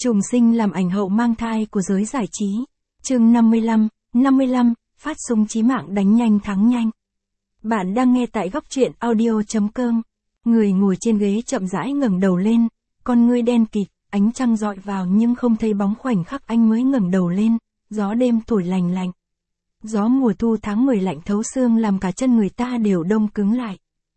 Trùng sinh làm ảnh hậu mang thai của giới giải trí. Chương 55, phát súng chí mạng đánh nhanh thắng nhanh. Bạn đang nghe tại góc truyện audio.com. Người ngồi trên ghế chậm rãi ngẩng đầu lên, con ngươi đen kịt, ánh trăng dọi vào nhưng không thấy bóng khoảnh khắc anh mới ngẩng đầu lên, gió đêm thổi lành lạnh. Gió mùa thu tháng 10 lạnh thấu xương làm cả chân người ta đều đông cứng lại.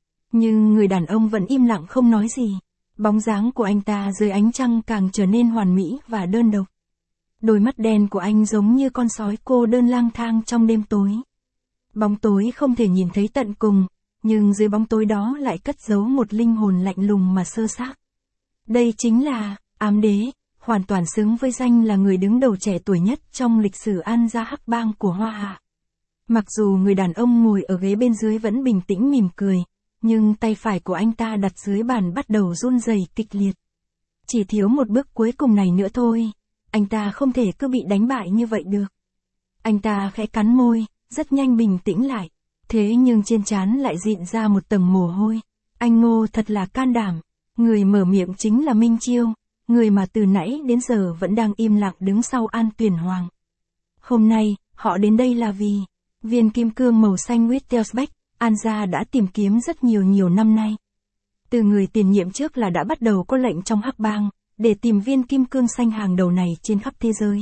Nhưng người đàn ông vẫn im lặng không nói gì. Bóng dáng của anh ta dưới ánh trăng càng trở nên hoàn mỹ và đơn độc. Đôi mắt đen của anh giống như con sói cô đơn lang thang trong đêm tối. Bóng tối không thể nhìn thấy tận cùng, nhưng dưới bóng tối đó lại cất giấu một linh hồn lạnh lùng mà sơ xác. Đây chính là Ám Đế, hoàn toàn xứng với danh là người đứng đầu trẻ tuổi nhất trong lịch sử An gia Hắc Bang của Hoa Hạ. Mặc dù người đàn ông ngồi ở ghế bên dưới vẫn bình tĩnh mỉm cười, nhưng tay phải của anh ta đặt dưới bàn bắt đầu run rẩy kịch liệt. Chỉ thiếu một bước cuối cùng này nữa thôi, anh ta không thể cứ bị đánh bại như vậy được. Anh ta khẽ cắn môi, rất nhanh bình tĩnh lại, thế nhưng trên trán lại rịn ra một tầng mồ hôi. Anh Ngô thật là can đảm, người mở miệng chính là Minh Chiêu, người mà từ nãy đến giờ vẫn đang im lặng đứng sau An Tuyển Hoàng. Hôm nay, họ đến đây là vì viên kim cương màu xanh Wittelsbach. An gia đã tìm kiếm rất nhiều năm nay. Từ người tiền nhiệm trước là đã bắt đầu có lệnh trong Hắc Bang, để tìm viên kim cương xanh hàng đầu này trên khắp thế giới.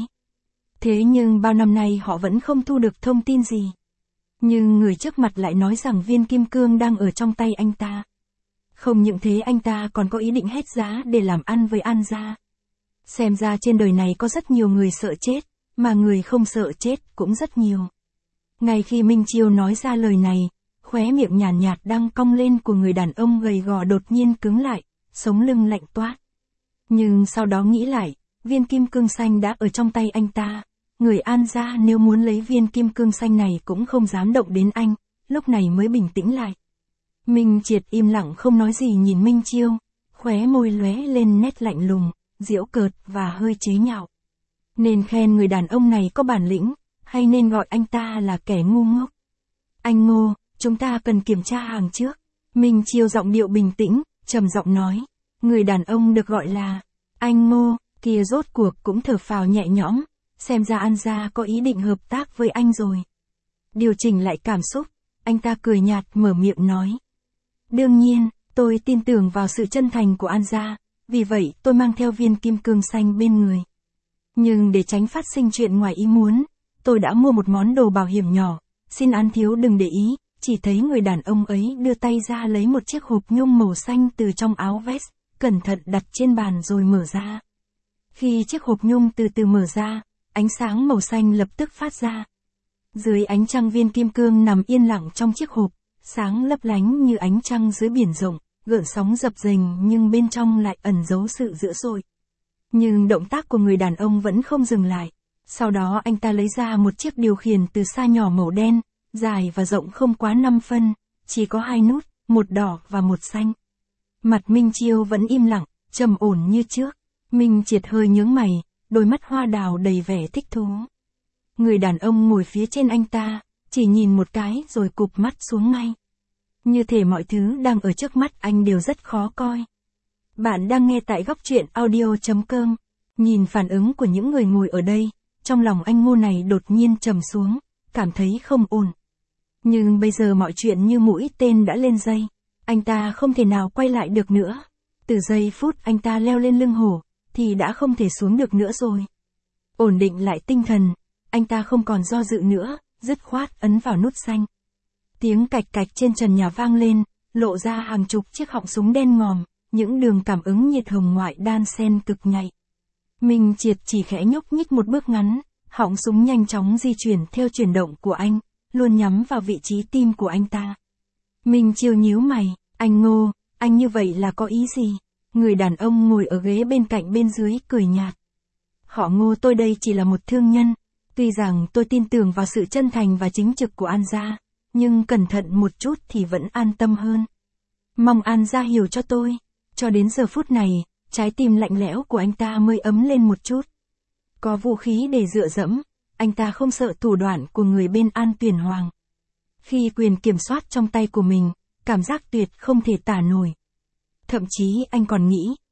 Thế nhưng bao năm nay họ vẫn không thu được thông tin gì. Nhưng người trước mặt lại nói rằng viên kim cương đang ở trong tay anh ta. Không những thế anh ta còn có ý định hết giá để làm ăn với An gia. Xem ra trên đời này có rất nhiều người sợ chết, mà người không sợ chết cũng rất nhiều. Ngay khi Minh Chiêu nói ra lời này, khóe miệng nhàn nhạt đang cong lên của người đàn ông gầy gò đột nhiên cứng lại, sống lưng lạnh toát. Nhưng sau đó nghĩ lại, viên kim cương xanh đã ở trong tay anh ta, người An gia nếu muốn lấy viên kim cương xanh này cũng không dám động đến anh, lúc này mới bình tĩnh lại. Minh Triệt im lặng không nói gì nhìn Minh Chiêu, khóe môi lóe lên nét lạnh lùng, giễu cợt và hơi chế nhạo. Nên khen người đàn ông này có bản lĩnh, hay nên gọi anh ta là kẻ ngu ngốc? Anh Ngô, chúng ta cần kiểm tra hàng trước. Minh Chiêu giọng điệu bình tĩnh, trầm giọng nói. Người đàn ông được gọi là anh Ngô, kia rốt cuộc cũng thở phào nhẹ nhõm, xem ra An gia có ý định hợp tác với anh rồi. Điều chỉnh lại cảm xúc, anh ta cười nhạt mở miệng nói. Đương nhiên, tôi tin tưởng vào sự chân thành của An gia, vì vậy tôi mang theo viên kim cương xanh bên người. Nhưng để tránh phát sinh chuyện ngoài ý muốn, tôi đã mua một món đồ bảo hiểm nhỏ, xin An thiếu đừng để ý. Chỉ thấy người đàn ông ấy đưa tay ra lấy một chiếc hộp nhung màu xanh từ trong áo vest, cẩn thận đặt trên bàn rồi mở ra. Khi chiếc hộp nhung từ từ mở ra, ánh sáng màu xanh lập tức phát ra. Dưới ánh trăng viên kim cương nằm yên lặng trong chiếc hộp, sáng lấp lánh như ánh trăng dưới biển rộng, gợn sóng dập dềnh nhưng bên trong lại ẩn giấu sự dữ dội. Nhưng động tác của người đàn ông vẫn không dừng lại. Sau đó anh ta lấy ra một chiếc điều khiển từ xa nhỏ màu đen, dài và rộng không quá 5 phân, chỉ có 2 nút, một đỏ và một xanh. Mặt Minh Chiêu vẫn im lặng, trầm ổn như trước. Minh Triệt hơi nhướng mày, đôi mắt hoa đào đầy vẻ thích thú. Người đàn ông ngồi phía trên anh ta, chỉ nhìn một cái rồi cụp mắt xuống ngay. Như thể mọi thứ đang ở trước mắt anh đều rất khó coi. Bạn đang nghe tại góc truyện audio.com. Nhìn phản ứng của những người ngồi ở đây, trong lòng anh Ngô này đột nhiên trầm xuống, cảm thấy không ổn. Nhưng bây giờ mọi chuyện như mũi tên đã lên dây, anh ta không thể nào quay lại được nữa. Từ giây phút anh ta leo lên lưng hổ, thì đã không thể xuống được nữa rồi. Ổn định lại tinh thần, anh ta không còn do dự nữa, dứt khoát ấn vào nút xanh. Tiếng cạch cạch trên trần nhà vang lên, lộ ra hàng chục chiếc họng súng đen ngòm, những đường cảm ứng nhiệt hồng ngoại đan xen cực nhạy. Minh Triệt chỉ khẽ nhúc nhích một bước ngắn, họng súng nhanh chóng di chuyển theo chuyển động của anh, luôn nhắm vào vị trí tim của anh ta. Minh Chiêu nhíu mày, anh Ngô, anh như vậy là có ý gì? Người đàn ông ngồi ở ghế bên cạnh bên dưới cười nhạt. Họ Ngô tôi đây chỉ là một thương nhân, tuy rằng tôi tin tưởng vào sự chân thành và chính trực của An gia, nhưng cẩn thận một chút thì vẫn an tâm hơn. Mong An gia hiểu cho tôi. Cho đến giờ phút này, trái tim lạnh lẽo của anh ta mới ấm lên một chút. Có vũ khí để dựa dẫm, anh ta không sợ thủ đoạn của người bên An Tuyển Hoàng. Khi quyền kiểm soát trong tay của mình, cảm giác tuyệt không thể tả nổi. Thậm chí anh còn nghĩ,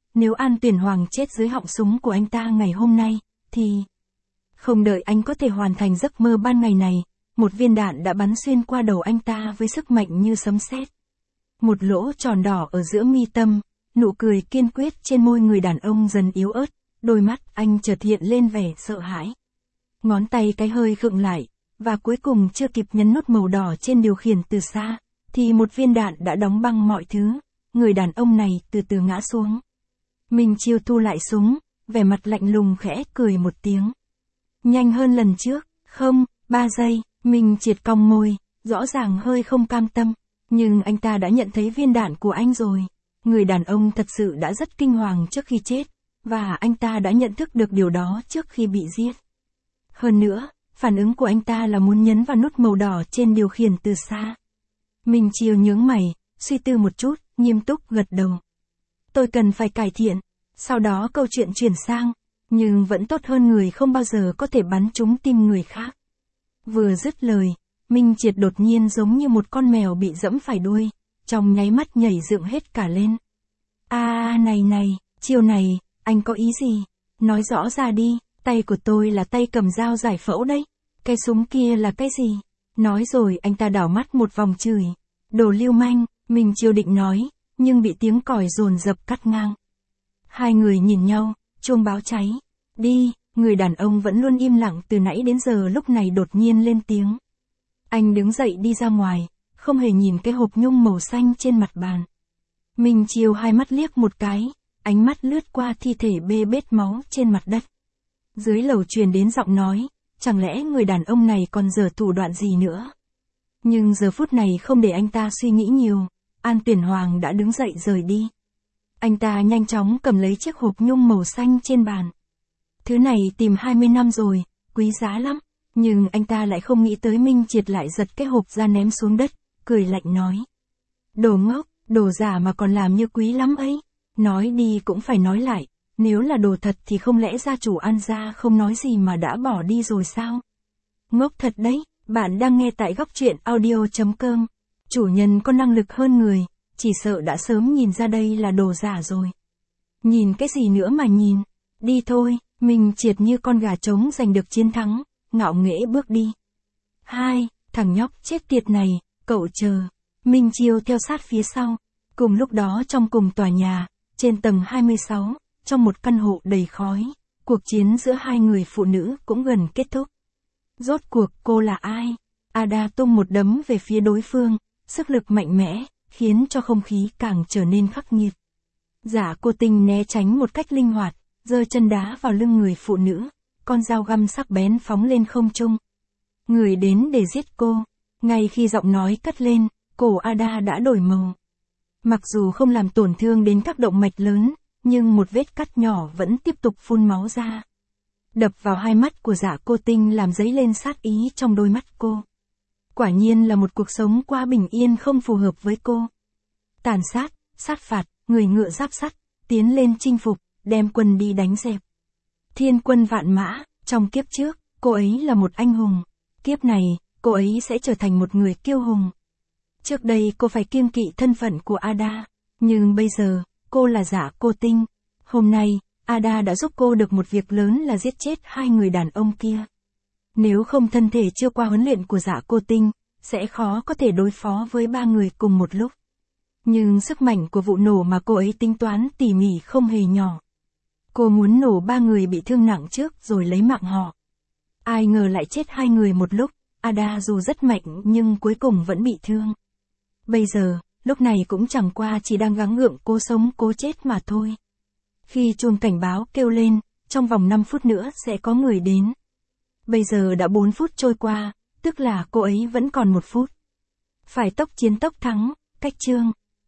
nếu An Tuyển Hoàng chết dưới họng súng của anh ta ngày hôm nay, thì... Không đợi anh có thể hoàn thành giấc mơ ban ngày này, một viên đạn đã bắn xuyên qua đầu anh ta với sức mạnh như sấm sét. Một lỗ tròn đỏ ở giữa mi tâm, nụ cười kiên quyết trên môi người đàn ông dần yếu ớt, đôi mắt anh chợt hiện lên vẻ sợ hãi. Ngón tay cái hơi khựng lại, và cuối cùng chưa kịp nhấn nút màu đỏ trên điều khiển từ xa, thì một viên đạn đã đóng băng mọi thứ, người đàn ông này từ từ ngã xuống. Minh Chiêu thu lại súng, vẻ mặt lạnh lùng khẽ cười một tiếng. Nhanh hơn lần trước, không, 3 giây, Minh Triệt cong môi, rõ ràng hơi không cam tâm, nhưng anh ta đã nhận thấy viên đạn của anh rồi. Người đàn ông thật sự đã rất kinh hoàng trước khi chết, và anh ta đã nhận thức được điều đó trước khi bị giết. Hơn nữa, phản ứng của anh ta là muốn nhấn vào nút màu đỏ trên điều khiển từ xa. Minh Chiêu nhướng mày, suy tư một chút, nghiêm túc gật đầu. Tôi cần phải cải thiện. Sau đó câu chuyện chuyển sang, nhưng vẫn tốt hơn người không bao giờ có thể bắn trúng tim người khác. Vừa dứt lời, Minh Triệt đột nhiên giống như một con mèo bị dẫm phải đuôi, trong nháy mắt nhảy dựng hết cả lên. Này, chiều này, anh có ý gì? Nói rõ ra đi, tay của tôi là tay cầm dao giải phẫu đấy. Cái súng kia là cái gì? Nói rồi anh ta đảo mắt một vòng chửi. Đồ lưu manh, Minh Chiêu định nói, nhưng bị tiếng còi dồn dập cắt ngang. Hai người nhìn nhau, chuông báo cháy. Đi, người đàn ông vẫn luôn im lặng từ nãy đến giờ lúc này đột nhiên lên tiếng. Anh đứng dậy đi ra ngoài, không hề nhìn cái hộp nhung màu xanh trên mặt bàn. Minh Chiêu hai mắt liếc một cái, ánh mắt lướt qua thi thể bê bết máu trên mặt đất. Dưới lầu truyền đến giọng nói, chẳng lẽ người đàn ông này còn giở thủ đoạn gì nữa? Nhưng giờ phút này không để anh ta suy nghĩ nhiều, An Tuyển Hoàng đã đứng dậy rời đi. Anh ta nhanh chóng cầm lấy chiếc hộp nhung màu xanh trên bàn. Thứ này tìm 20 năm rồi, quý giá lắm, nhưng anh ta lại không nghĩ tới Minh Triệt lại giật cái hộp ra ném xuống đất, cười lạnh nói. Đồ ngốc, đồ giả mà còn làm như quý lắm ấy. Nói đi cũng phải nói lại, nếu là đồ thật thì không lẽ gia chủ An gia không nói gì mà đã bỏ đi rồi sao? Ngốc thật đấy, bạn đang nghe tại Góc Truyện Audio.com. Chủ nhân có năng lực hơn người, chỉ sợ đã sớm nhìn ra đây là đồ giả rồi. Nhìn cái gì nữa mà nhìn, đi thôi, Minh Triệt như con gà trống giành được chiến thắng, ngạo nghễ bước đi. Thằng nhóc chết tiệt này, cậu chờ. Minh Chiêu theo sát phía sau. Cùng lúc đó trong cùng tòa nhà, trên tầng 26, trong một căn hộ đầy khói, cuộc chiến giữa hai người phụ nữ cũng gần kết thúc. Rốt cuộc cô là ai? Ada tung một đấm về phía đối phương, sức lực mạnh mẽ, khiến cho không khí càng trở nên khắc nghiệt. Giả Cô Tinh né tránh một cách linh hoạt, giơ chân đá vào lưng người phụ nữ, con dao găm sắc bén phóng lên không trung. Người đến để giết cô. Ngay khi giọng nói cất lên, cổ Ada đã đổi màu. Mặc dù không làm tổn thương đến các động mạch lớn, nhưng một vết cắt nhỏ vẫn tiếp tục phun máu ra. Đập vào hai mắt của Giả Cô Tinh làm dấy lên sát ý trong đôi mắt cô. Quả nhiên là một cuộc sống quá bình yên không phù hợp với cô. Tàn sát, sát phạt, người ngựa giáp sắt, tiến lên chinh phục, đem quân đi đánh dẹp. Thiên quân vạn mã, trong kiếp trước, cô ấy là một anh hùng. Kiếp này, cô ấy sẽ trở thành một người kiêu hùng. Trước đây cô phải kiêng kỵ thân phận của Ada, nhưng bây giờ, cô là Giả Cô Tinh. Hôm nay, Ada đã giúp cô được một việc lớn là giết chết hai người đàn ông kia. Nếu không thân thể chưa qua huấn luyện của Giả Cô Tinh, sẽ khó có thể đối phó với ba người cùng một lúc. Nhưng sức mạnh của vụ nổ mà cô ấy tính toán tỉ mỉ không hề nhỏ. Cô muốn nổ ba người bị thương nặng trước rồi lấy mạng họ. Ai ngờ lại chết hai người một lúc, Ada dù rất mạnh nhưng cuối cùng vẫn bị thương. Bây giờ, lúc này cũng chẳng qua chỉ đang gắng gượng cố sống cố chết mà thôi. Khi chuông cảnh báo kêu lên, trong vòng 5 phút nữa sẽ có người đến. Bây giờ đã 4 phút trôi qua, tức là cô ấy vẫn còn 1 phút. Phải tốc chiến tốc thắng, cách chương.